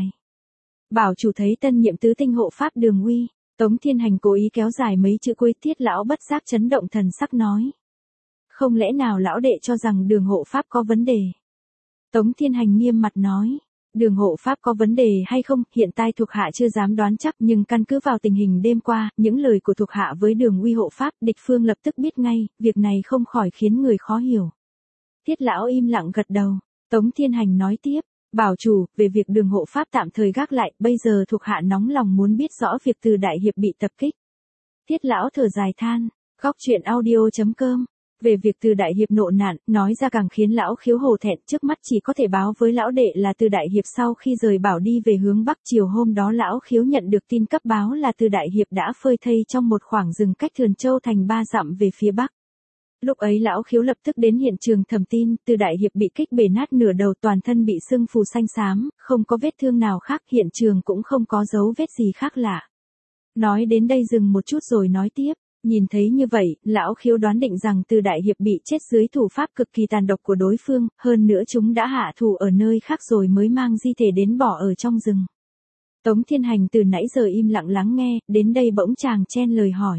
Bảo chủ thấy tân nhiệm tứ tinh hộ pháp Đường Uy. Tống Thiên Hành cố ý kéo dài mấy chữ cuối, thiết lão bất giác chấn động thần sắc nói. Không lẽ nào lão đệ cho rằng Đường hộ pháp có vấn đề? Tống Thiên Hành nghiêm mặt nói. Đường hộ pháp có vấn đề hay không, hiện tại thuộc hạ chưa dám đoán chắc, nhưng căn cứ vào tình hình đêm qua, những lời của thuộc hạ với Đường Uy hộ pháp, địch phương lập tức biết ngay, việc này không khỏi khiến người khó hiểu. Thiết lão im lặng gật đầu. Tống Thiên Hành nói tiếp. Bảo chủ, về việc Đường hộ pháp tạm thời gác lại, bây giờ thuộc hạ nóng lòng muốn biết rõ việc Từ Đại Hiệp bị tập kích. Thiết lão thở dài than, góc truyện audio chấm com. Về việc Từ Đại Hiệp nộ nạn, nói ra càng khiến lão Khiếu hổ thẹn, trước mắt chỉ có thể báo với lão đệ là Từ Đại Hiệp sau khi rời bảo đi về hướng Bắc, chiều hôm đó lão Khiếu nhận được tin cấp báo là Từ Đại Hiệp đã phơi thây trong một khoảng rừng cách Thườn Châu thành ba dặm về phía Bắc. Lúc ấy lão Khiếu lập tức đến hiện trường thẩm tin, Từ Đại Hiệp bị kích bể nát nửa đầu, toàn thân bị sưng phù xanh xám, không có vết thương nào khác, hiện trường cũng không có dấu vết gì khác lạ. Nói đến đây dừng một chút rồi nói tiếp, nhìn thấy như vậy, lão Khiếu đoán định rằng Từ Đại Hiệp bị chết dưới thủ pháp cực kỳ tàn độc của đối phương, hơn nữa chúng đã hạ thủ ở nơi khác rồi mới mang di thể đến bỏ ở trong rừng. Tống Thiên Hành từ nãy giờ im lặng lắng nghe, đến đây bỗng chàng chen lời hỏi.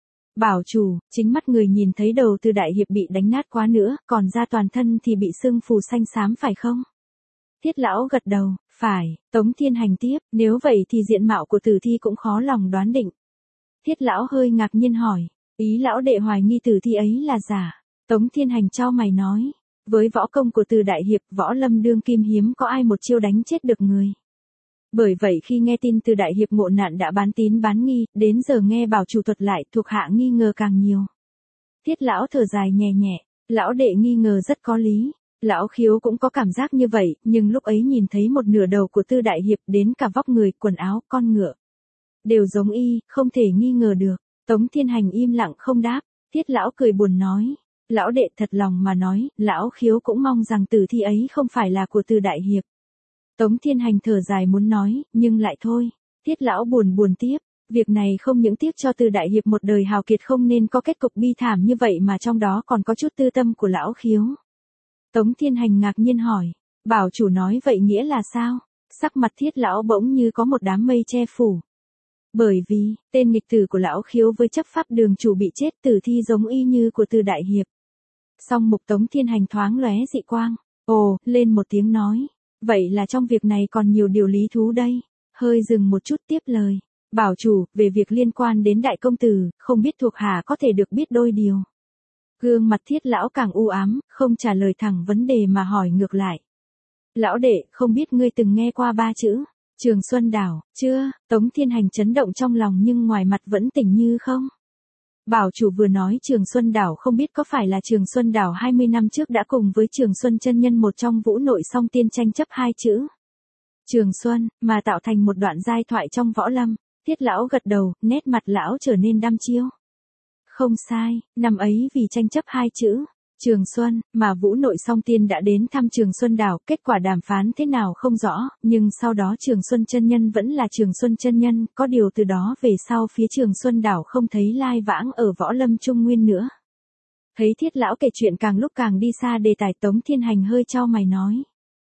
Bảo chủ, chính mắt người nhìn thấy đầu Từ Đại Hiệp bị đánh nát quá nữa, còn da toàn thân thì bị sưng phù xanh xám phải không? Thiết lão gật đầu, phải. Tống Thiên Hành tiếp, nếu vậy thì diện mạo của tử thi cũng khó lòng đoán định. Thiết lão hơi ngạc nhiên hỏi, ý lão đệ hoài nghi tử thi ấy là giả. Tống Thiên Hành chau mày nói, với võ công của Từ Đại Hiệp, võ lâm đương kim hiếm có ai một chiêu đánh chết được người. Bởi vậy khi nghe tin Từ Đại Hiệp ngộ nạn đã bán tín bán nghi, đến giờ nghe bảo chủ thuật lại, thuộc hạ nghi ngờ càng nhiều. Thiết lão thở dài nhẹ nhẹ, lão đệ nghi ngờ rất có lý. Lão Khiếu cũng có cảm giác như vậy, nhưng lúc ấy nhìn thấy một nửa đầu của Từ Đại Hiệp, đến cả vóc người, quần áo, con ngựa đều giống y, không thể nghi ngờ được. Tống Thiên Hành im lặng không đáp. Thiết lão cười buồn nói, lão đệ thật lòng mà nói, lão Khiếu cũng mong rằng tử thi ấy không phải là của Từ Đại Hiệp. Tống Thiên Hành thở dài muốn nói, nhưng lại thôi. Thiết lão buồn buồn tiếp, việc này không những tiếc cho Từ Đại Hiệp một đời hào kiệt không nên có kết cục bi thảm như vậy mà trong đó còn có chút tư tâm của lão Khiếu. Tống Thiên Hành ngạc nhiên hỏi, bảo chủ nói vậy nghĩa là sao? Sắc mặt thiết lão bỗng như có một đám mây che phủ. Bởi vì, tên nghịch tử của lão Khiếu với chấp pháp Đường chủ bị chết, tử thi giống y như của Từ Đại Hiệp. Song mục Tống Thiên Hành thoáng lóe dị quang, ồ, lên một tiếng nói. Vậy là trong việc này còn nhiều điều lý thú đây. Hơi dừng một chút tiếp lời. Bảo chủ, về việc liên quan đến đại công tử, không biết thuộc hạ có thể được biết đôi điều. Gương mặt thiết lão càng u ám, không trả lời thẳng vấn đề mà hỏi ngược lại. Lão đệ, không biết ngươi từng nghe qua ba chữ Trường Xuân Đảo, chưa? Tống Thiên Hành chấn động trong lòng nhưng ngoài mặt vẫn tỉnh như không. Bảo chủ vừa nói Trường Xuân Đảo, không biết có phải là Trường Xuân Đảo hai mươi năm trước đã cùng với Trường Xuân chân nhân một trong vũ nội song tiên tranh chấp hai chữ Trường Xuân, mà tạo thành một đoạn giai thoại trong võ lâm. Thiết lão gật đầu, nét mặt lão trở nên đăm chiêu. Không sai, năm ấy vì tranh chấp hai chữ Trường Xuân, mà vũ nội song tiên đã đến thăm Trường Xuân Đảo, kết quả đàm phán thế nào không rõ, nhưng sau đó Trường Xuân chân nhân vẫn là Trường Xuân chân nhân, có điều từ đó về sau phía Trường Xuân Đảo không thấy lai vãng ở võ lâm Trung Nguyên nữa. Thấy Thiết lão kể chuyện càng lúc càng đi xa đề tài, Tống Thiên Hành hơi chau mày nói.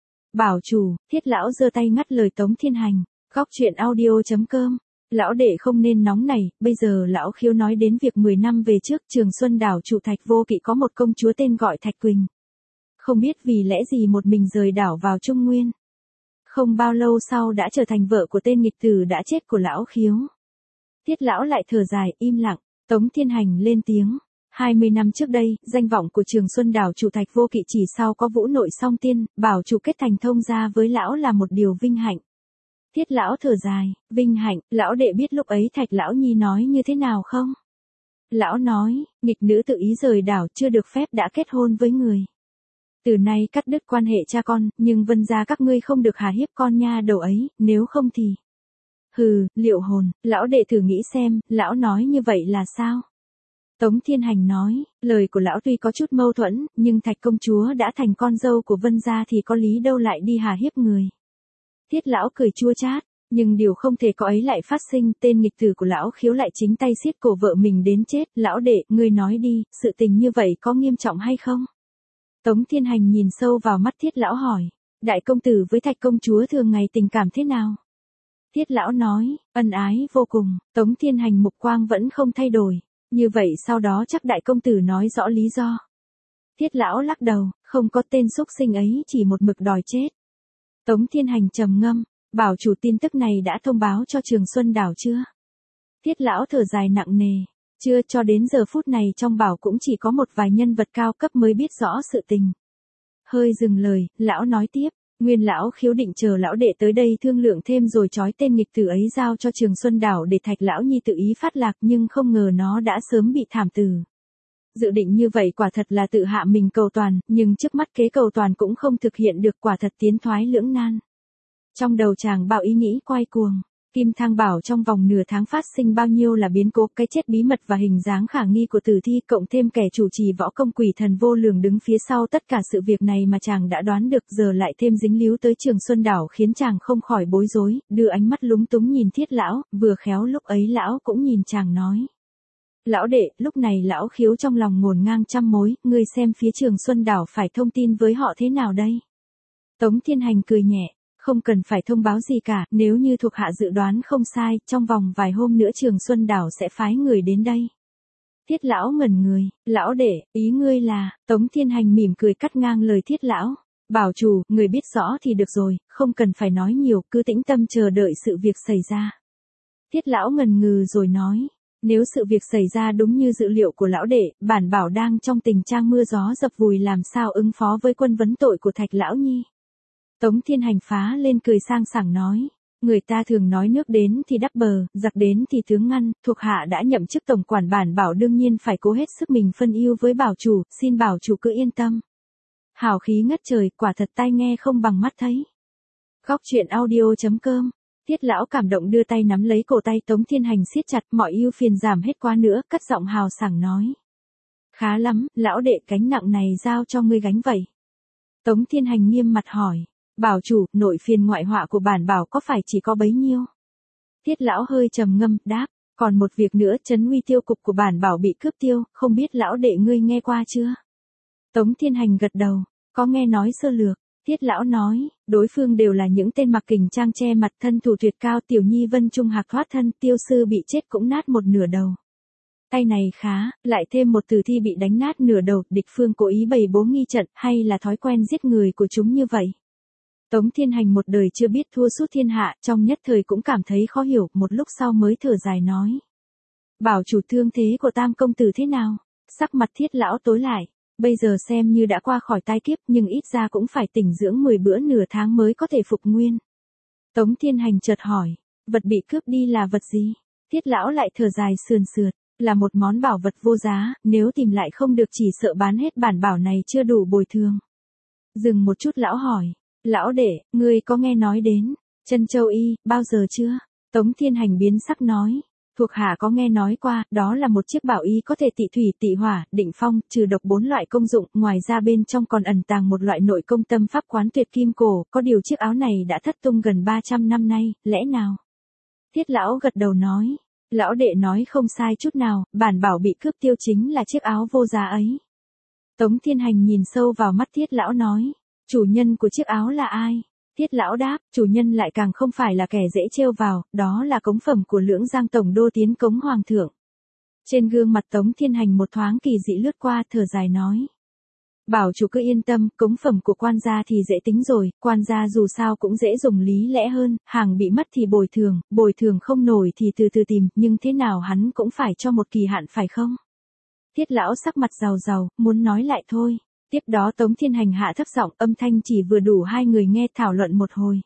Bảo chủ, Thiết lão giơ tay ngắt lời Tống Thiên Hành. Góc truyện audio chấm com. Lão đệ không nên nóng này, bây giờ lão khiếu nói đến việc mười năm về trước Trường Xuân đảo chủ Thạch Vô Kỵ có một công chúa tên gọi Thạch Quỳnh. Không biết vì lẽ gì một mình rời đảo vào Trung Nguyên. Không bao lâu sau đã trở thành vợ của tên nghịch tử đã chết của lão khiếu. Thiết lão lại thở dài, im lặng. Tống Thiên Hành lên tiếng. hai mươi năm trước đây, danh vọng của Trường Xuân đảo chủ Thạch Vô Kỵ chỉ sau có Vũ Nội Song Tiên, bảo chủ kết thành thông gia với lão là một điều vinh hạnh. Thiết lão thở dài, vinh hạnh, lão đệ biết lúc ấy Thạch lão nhi nói như thế nào không? Lão nói, nghịch nữ tự ý rời đảo chưa được phép đã kết hôn với người. Từ nay cắt đứt quan hệ cha con, nhưng Vân gia các ngươi không được hà hiếp con nha đầu ấy, nếu không thì... Hừ, Liệu Hồn, lão đệ thử nghĩ xem, lão nói như vậy là sao? Tống Thiên Hành nói, lời của lão tuy có chút mâu thuẫn, nhưng Thạch công chúa đã thành con dâu của Vân gia thì có lý đâu lại đi hà hiếp người. Thiết lão cười chua chát, nhưng điều không thể có ấy lại phát sinh, tên nghịch tử của lão khiếu lại chính tay xiết cổ vợ mình đến chết. Lão đệ, ngươi nói đi, sự tình như vậy có nghiêm trọng hay không? Tống Thiên Hành nhìn sâu vào mắt Thiết lão hỏi, đại công tử với Thạch công chúa thường ngày tình cảm thế nào? Thiết lão nói, ân ái vô cùng. Tống Thiên Hành mục quang vẫn không thay đổi. Như vậy sau đó chắc đại công tử nói rõ lý do. Thiết lão lắc đầu, không có, tên xúc sinh ấy chỉ một mực đòi chết. Tống Thiên Hành trầm ngâm, bảo chủ tin tức này đã thông báo cho Trường Xuân đảo chưa? Thiết lão thở dài nặng nề, chưa, cho đến giờ phút này trong bảo cũng chỉ có một vài nhân vật cao cấp mới biết rõ sự tình. Hơi dừng lời, lão nói tiếp, nguyên lão khiếu định chờ lão đệ tới đây thương lượng thêm rồi trói tên nghịch tử ấy giao cho Trường Xuân đảo để Thạch lão nhi tự ý phát lạc, nhưng không ngờ nó đã sớm bị thảm tử. Dự định như vậy quả thật là tự hạ mình cầu toàn, nhưng trước mắt kế cầu toàn cũng không thực hiện được, quả thật tiến thoái lưỡng nan. Trong đầu chàng bảo ý nghĩ quay cuồng, Kim Thang bảo trong vòng nửa tháng phát sinh bao nhiêu là biến cố, cái chết bí mật và hình dáng khả nghi của tử thi, cộng thêm kẻ chủ trì võ công quỷ thần vô lường đứng phía sau tất cả sự việc này mà chàng đã đoán được, giờ lại thêm dính líu tới Trường Xuân đảo khiến chàng không khỏi bối rối, đưa ánh mắt lúng túng nhìn Thiết lão, vừa khéo lúc ấy lão cũng nhìn chàng nói. Lão đệ, lúc này lão khiếu trong lòng ngổn ngang trăm mối, ngươi xem phía Trường Xuân đảo phải thông tin với họ thế nào đây? Tống Thiên Hành cười nhẹ, không cần phải thông báo gì cả, nếu như thuộc hạ dự đoán không sai, trong vòng vài hôm nữa Trường Xuân đảo sẽ phái người đến đây. Thiết lão ngẩn người, lão đệ, ý ngươi là, Tống Thiên Hành mỉm cười cắt ngang lời Thiết lão, bảo chủ, người biết rõ thì được rồi, không cần phải nói nhiều, cứ tĩnh tâm chờ đợi sự việc xảy ra. Thiết lão ngần ngừ rồi nói. Nếu sự việc xảy ra đúng như dự liệu của lão đệ, bản bảo đang trong tình trạng mưa gió dập vùi, làm sao ứng phó với quân vấn tội của Thạch lão nhi? Tống Thiên Hành phá lên cười sang sảng nói, người ta thường nói nước đến thì đắp bờ, giặc đến thì tướng ngăn, thuộc hạ đã nhậm chức tổng quản bản bảo đương nhiên phải cố hết sức mình phân ưu với bảo chủ, xin bảo chủ cứ yên tâm. Hào khí ngất trời, quả thật tai nghe không bằng mắt thấy. Góc truyện audio chấm com. Thiết lão cảm động đưa tay nắm lấy cổ tay Tống Thiên Hành siết chặt, mọi ưu phiền giảm hết quá nữa, cất giọng hào sảng nói. Khá lắm, lão đệ, gánh nặng này giao cho ngươi gánh vậy. Tống Thiên Hành nghiêm mặt hỏi, bảo chủ, nội phiền ngoại họa của bản bảo có phải chỉ có bấy nhiêu? Thiết lão hơi trầm ngâm, đáp, còn một việc nữa, trấn uy tiêu cục của bản bảo bị cướp tiêu, không biết lão đệ ngươi nghe qua chưa? Tống Thiên Hành gật đầu, có nghe nói sơ lược. Thiết lão nói, đối phương đều là những tên mặc kình trang che mặt, thân thủ tuyệt cao, Tiểu Nhi Vân Trung Hạc thoát thân, Tiêu sư bị chết cũng nát một nửa đầu. Tay này khá, lại thêm một tử thi bị đánh nát nửa đầu, địch phương cố ý bày bố nghi trận, hay là thói quen giết người của chúng như vậy? Tống Thiên Hành một đời chưa biết thua sút thiên hạ, trong nhất thời cũng cảm thấy khó hiểu, một lúc sau mới thở dài nói. Bảo chủ, thương thế của Tam công tử thế nào? Sắc mặt Thiết lão tối lại. Bây giờ xem như đã qua khỏi tai kiếp, nhưng ít ra cũng phải tỉnh dưỡng mười bữa nửa tháng mới có thể phục nguyên. Tống Thiên Hành chợt hỏi, vật bị cướp đi là vật gì? Thiết lão lại thở dài sườn sượt, là một món bảo vật vô giá, nếu tìm lại không được chỉ sợ bán hết bản bảo này chưa đủ bồi thường. Dừng một chút lão hỏi, lão đệ, ngươi có nghe nói đến Trân Châu Y, bao giờ chưa? Tống Thiên Hành biến sắc nói. Thuộc hạ có nghe nói qua, đó là một chiếc bảo y có thể tị thủy tị hỏa, định phong, trừ độc bốn loại công dụng, ngoài ra bên trong còn ẩn tàng một loại nội công tâm pháp quán tuyệt kim cổ, có điều chiếc áo này đã thất tung gần ba trăm năm nay, lẽ nào? Thiết lão gật đầu nói, lão đệ nói không sai chút nào, bản bảo bị cướp tiêu chính là chiếc áo vô giá ấy. Tống Thiên Hành nhìn sâu vào mắt Thiết lão nói, chủ nhân của chiếc áo là ai? Thiết lão đáp, chủ nhân lại càng không phải là kẻ dễ trêu vào, đó là cống phẩm của Lưỡng Giang tổng đô tiến cống hoàng thượng. Trên gương mặt Tống Thiên Hành một thoáng kỳ dị lướt qua, thở dài nói. Bảo chủ cứ yên tâm, cống phẩm của quan gia thì dễ tính rồi, quan gia dù sao cũng dễ dùng lý lẽ hơn, hàng bị mất thì bồi thường, bồi thường không nổi thì từ từ tìm, nhưng thế nào hắn cũng phải cho một kỳ hạn phải không? Thiết lão sắc mặt rào rào, muốn nói lại thôi. Tiếp đó Tống Thiên Hành hạ thấp giọng, âm thanh chỉ vừa đủ hai người nghe thảo luận một hồi.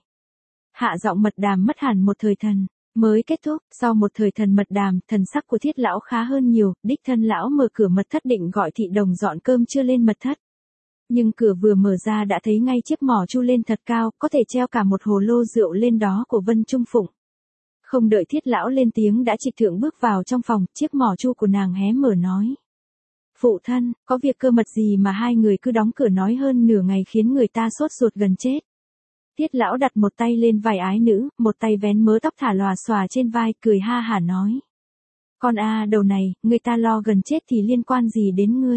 Hạ giọng mật đàm mất hẳn một thời thần, mới kết thúc, sau một thời thần mật đàm, thần sắc của Thiết lão khá hơn nhiều, đích thân lão mở cửa mật thất định gọi thị đồng dọn cơm chưa lên mật thất. Nhưng cửa vừa mở ra đã thấy ngay chiếc mỏ chu lên thật cao, có thể treo cả một hồ lô rượu lên đó của Vân Trung Phụng. Không đợi Thiết lão lên tiếng đã Trịch Thượng bước vào trong phòng, chiếc mỏ chu của nàng hé mở nói. Phụ thân, có việc cơ mật gì mà hai người cứ đóng cửa nói hơn nửa ngày khiến người ta sốt ruột gần chết. Thiết lão đặt một tay lên vai ái nữ, một tay vén mớ tóc thả lòa xòa trên vai, cười ha hả nói. Con a đầu này, người ta lo gần chết thì liên quan gì đến ngươi.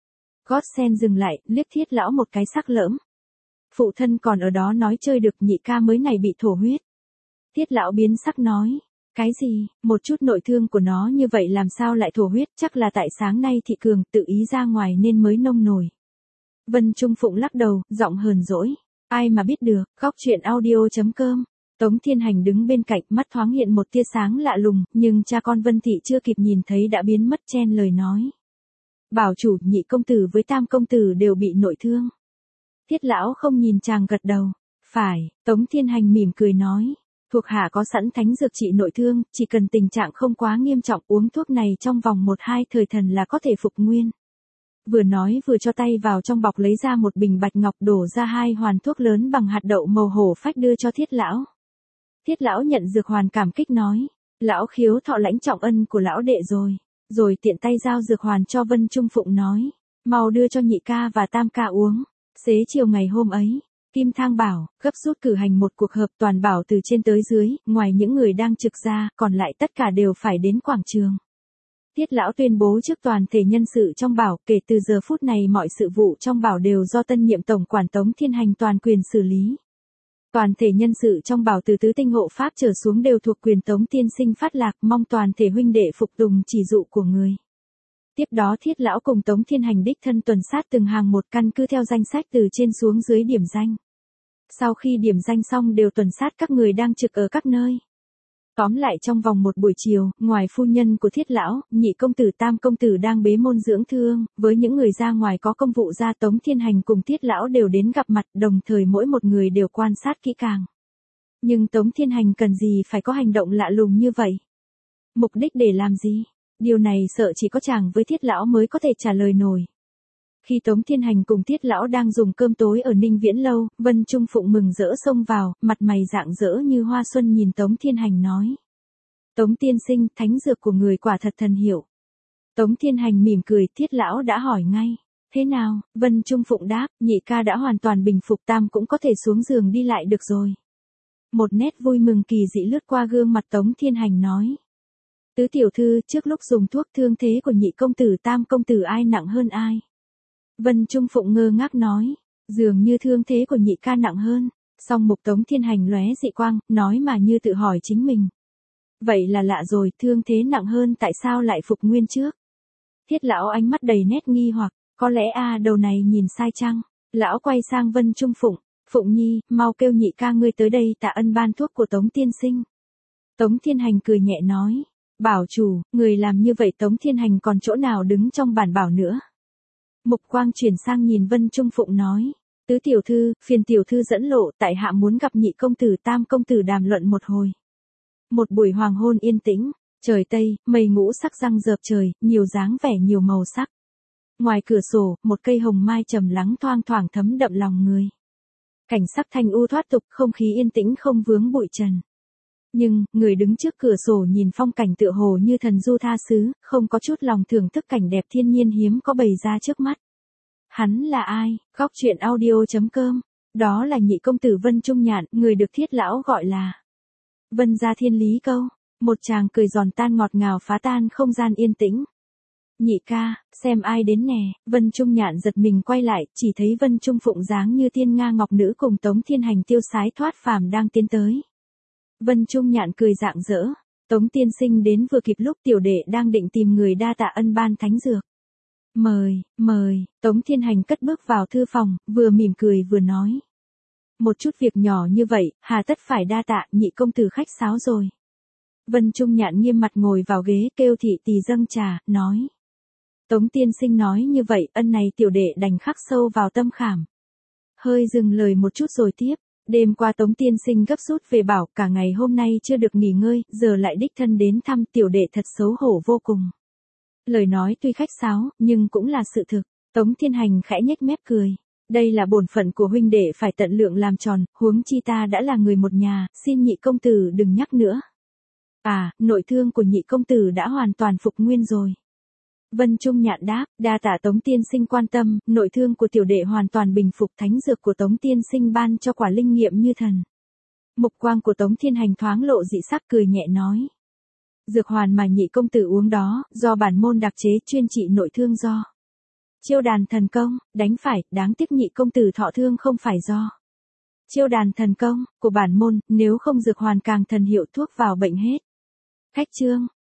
Godsen dừng lại, liếc Thiết lão một cái sắc lỡm. Phụ thân còn ở đó nói chơi được, nhị ca mới này bị thổ huyết. Thiết lão biến sắc nói. Cái gì, một chút nội thương của nó như vậy làm sao lại thổ huyết, chắc là tại sáng nay thị cường tự ý ra ngoài nên mới nông nổi. Vân Trung Phụng lắc đầu, giọng hờn dỗi. Ai mà biết được, góc truyện audio chấm com. Tống Thiên Hành đứng bên cạnh, mắt thoáng hiện một tia sáng lạ lùng, nhưng cha con Vân Thị chưa kịp nhìn thấy đã biến mất chen lời nói. Bảo chủ, nhị công tử với tam công tử đều bị nội thương. Thiết lão không nhìn chàng gật đầu. Phải, Tống Thiên Hành mỉm cười nói. Thuộc hạ có sẵn thánh dược trị nội thương, chỉ cần tình trạng không quá nghiêm trọng uống thuốc này trong vòng một hai thời thần là có thể phục nguyên. Vừa nói vừa cho tay vào trong bọc lấy ra một bình bạch ngọc đổ ra hai hoàn thuốc lớn bằng hạt đậu màu hổ phách đưa cho Thiết lão. Thiết lão nhận dược hoàn cảm kích nói, lão khiếu thọ lãnh trọng ân của lão đệ rồi, rồi tiện tay giao dược hoàn cho Vân Trung Phụng nói, mau đưa cho nhị ca và tam ca uống. Xế chiều ngày hôm ấy, Kim Thang bảo, gấp rút cử hành một cuộc họp toàn bảo từ trên tới dưới, ngoài những người đang trực ra, còn lại tất cả đều phải đến quảng trường. Thiết lão tuyên bố trước toàn thể nhân sự trong bảo, kể từ giờ phút này mọi sự vụ trong bảo đều do tân nhiệm tổng quản Tống Thiên Hành toàn quyền xử lý. Toàn thể nhân sự trong bảo từ tứ tinh hộ pháp trở xuống đều thuộc quyền Tống tiên sinh phát lạc, mong toàn thể huynh đệ phục tùng chỉ dụ của người. Tiếp đó Thiết lão cùng Tống Thiên Hành đích thân tuần sát từng hàng một căn cứ theo danh sách từ trên xuống dưới điểm danh. Sau khi điểm danh xong đều tuần sát các người đang trực ở các nơi. Tóm lại trong vòng một buổi chiều, ngoài phu nhân của Thiết lão, nhị công tử tam công tử đang bế môn dưỡng thương, với những người ra ngoài có công vụ ra Tống Thiên Hành cùng Thiết lão đều đến gặp mặt, đồng thời mỗi một người đều quan sát kỹ càng. Nhưng Tống Thiên Hành cần gì phải có hành động lạ lùng như vậy? Mục đích để làm gì? Điều này sợ chỉ có chàng với Thiết lão mới có thể trả lời nổi. Khi Tống Thiên Hành cùng Thiết lão đang dùng cơm tối ở Ninh Viễn lâu, Vân Trung Phụng mừng rỡ xông vào, mặt mày rạng rỡ như hoa xuân nhìn Tống Thiên Hành nói. Tống tiên sinh, thánh dược của người quả thật thần hiệu. Tống Thiên Hành mỉm cười, Thiết lão đã hỏi ngay. Thế nào? Vân Trung Phụng đáp, nhị ca đã hoàn toàn bình phục, tam cũng có thể xuống giường đi lại được rồi. Một nét vui mừng kỳ dị lướt qua gương mặt Tống Thiên Hành nói. Tứ tiểu thư, trước lúc dùng thuốc thương thế của nhị công tử tam công tử ai nặng hơn ai? Vân Trung Phụng ngơ ngác nói, dường như thương thế của nhị ca nặng hơn. Song mục Tống Thiên Hành lóe dị quang, nói mà như tự hỏi chính mình. Vậy là lạ rồi, thương thế nặng hơn tại sao lại phục nguyên trước? Thiết lão ánh mắt đầy nét nghi hoặc, có lẽ a đầu này nhìn sai chăng? Lão quay sang Vân Trung Phụng, Phụng nhi, mau kêu nhị ca ngươi tới đây tạ ân ban thuốc của Tống tiên sinh. Tống Thiên Hành cười nhẹ nói, bảo chủ, người làm như vậy Tống Thiên Hành còn chỗ nào đứng trong bản bảo nữa. Mục quang chuyển sang nhìn Vân Trung Phụng nói, tứ tiểu thư, phiền tiểu thư dẫn lộ, tại hạ muốn gặp nhị công tử tam công tử đàm luận một hồi. Một buổi hoàng hôn yên tĩnh, trời tây, mây ngũ sắc răng rợp trời, nhiều dáng vẻ nhiều màu sắc. Ngoài cửa sổ, một cây hồng mai trầm lắng thoang thoảng thấm đậm lòng người. Cảnh sắc thanh u thoát tục, không khí yên tĩnh không vướng bụi trần. Nhưng, người đứng trước cửa sổ nhìn phong cảnh tựa hồ như thần du tha xứ, không có chút lòng thưởng thức cảnh đẹp thiên nhiên hiếm có bày ra trước mắt. Hắn là ai? Góc truyện audio chấm com. Đó là nhị công tử Vân Trung Nhạn, người được Thiết lão gọi là Vân gia Thiên Lý Câu. Một chàng cười giòn tan ngọt ngào phá tan không gian yên tĩnh. Nhị ca, xem ai đến nè, Vân Trung Nhạn giật mình quay lại, chỉ thấy Vân Trung Phụng dáng như thiên nga ngọc nữ cùng Tống Thiên Hành tiêu sái thoát phàm đang tiến tới. Vân Trung Nhạn cười rạng rỡ, Tống tiên sinh đến vừa kịp lúc tiểu đệ đang định tìm người đa tạ ân ban thánh dược. Mời, mời, Tống Thiên Hành cất bước vào thư phòng, vừa mỉm cười vừa nói. Một chút việc nhỏ như vậy, hà tất phải đa tạ, nhị công tử khách sáo rồi. Vân Trung Nhạn nghiêm mặt ngồi vào ghế kêu thị tỳ dâng trà, nói. Tống tiên sinh nói như vậy, ân này tiểu đệ đành khắc sâu vào tâm khảm. Hơi dừng lời một chút rồi tiếp, đêm qua Tống tiên sinh gấp rút về bảo cả ngày hôm nay chưa được nghỉ ngơi, giờ lại đích thân đến thăm tiểu đệ thật xấu hổ vô cùng. Lời nói tuy khách sáo, nhưng cũng là sự thực, Tống Thiên Hành khẽ nhếch mép cười. Đây là bổn phận của huynh đệ phải tận lượng làm tròn, huống chi ta đã là người một nhà, xin nhị công tử đừng nhắc nữa. À, nội thương của nhị công tử đã hoàn toàn phục nguyên rồi. Vân Trung Nhạn đáp, đa tạ Tống tiên sinh quan tâm, nội thương của tiểu đệ hoàn toàn bình phục, thánh dược của Tống tiên sinh ban cho quả linh nghiệm như thần. Mục quang của Tống Thiên Hành thoáng lộ dị sắc cười nhẹ nói. Dược hoàn mà nhị công tử uống đó, do bản môn đặc chế chuyên trị nội thương do. Chiêu đàn thần công, đánh phải, đáng tiếc nhị công tử thọ thương không phải do. Chiêu đàn thần công, của bản môn, nếu không dược hoàn càng thần hiệu thuốc vào bệnh hết. Khách chương,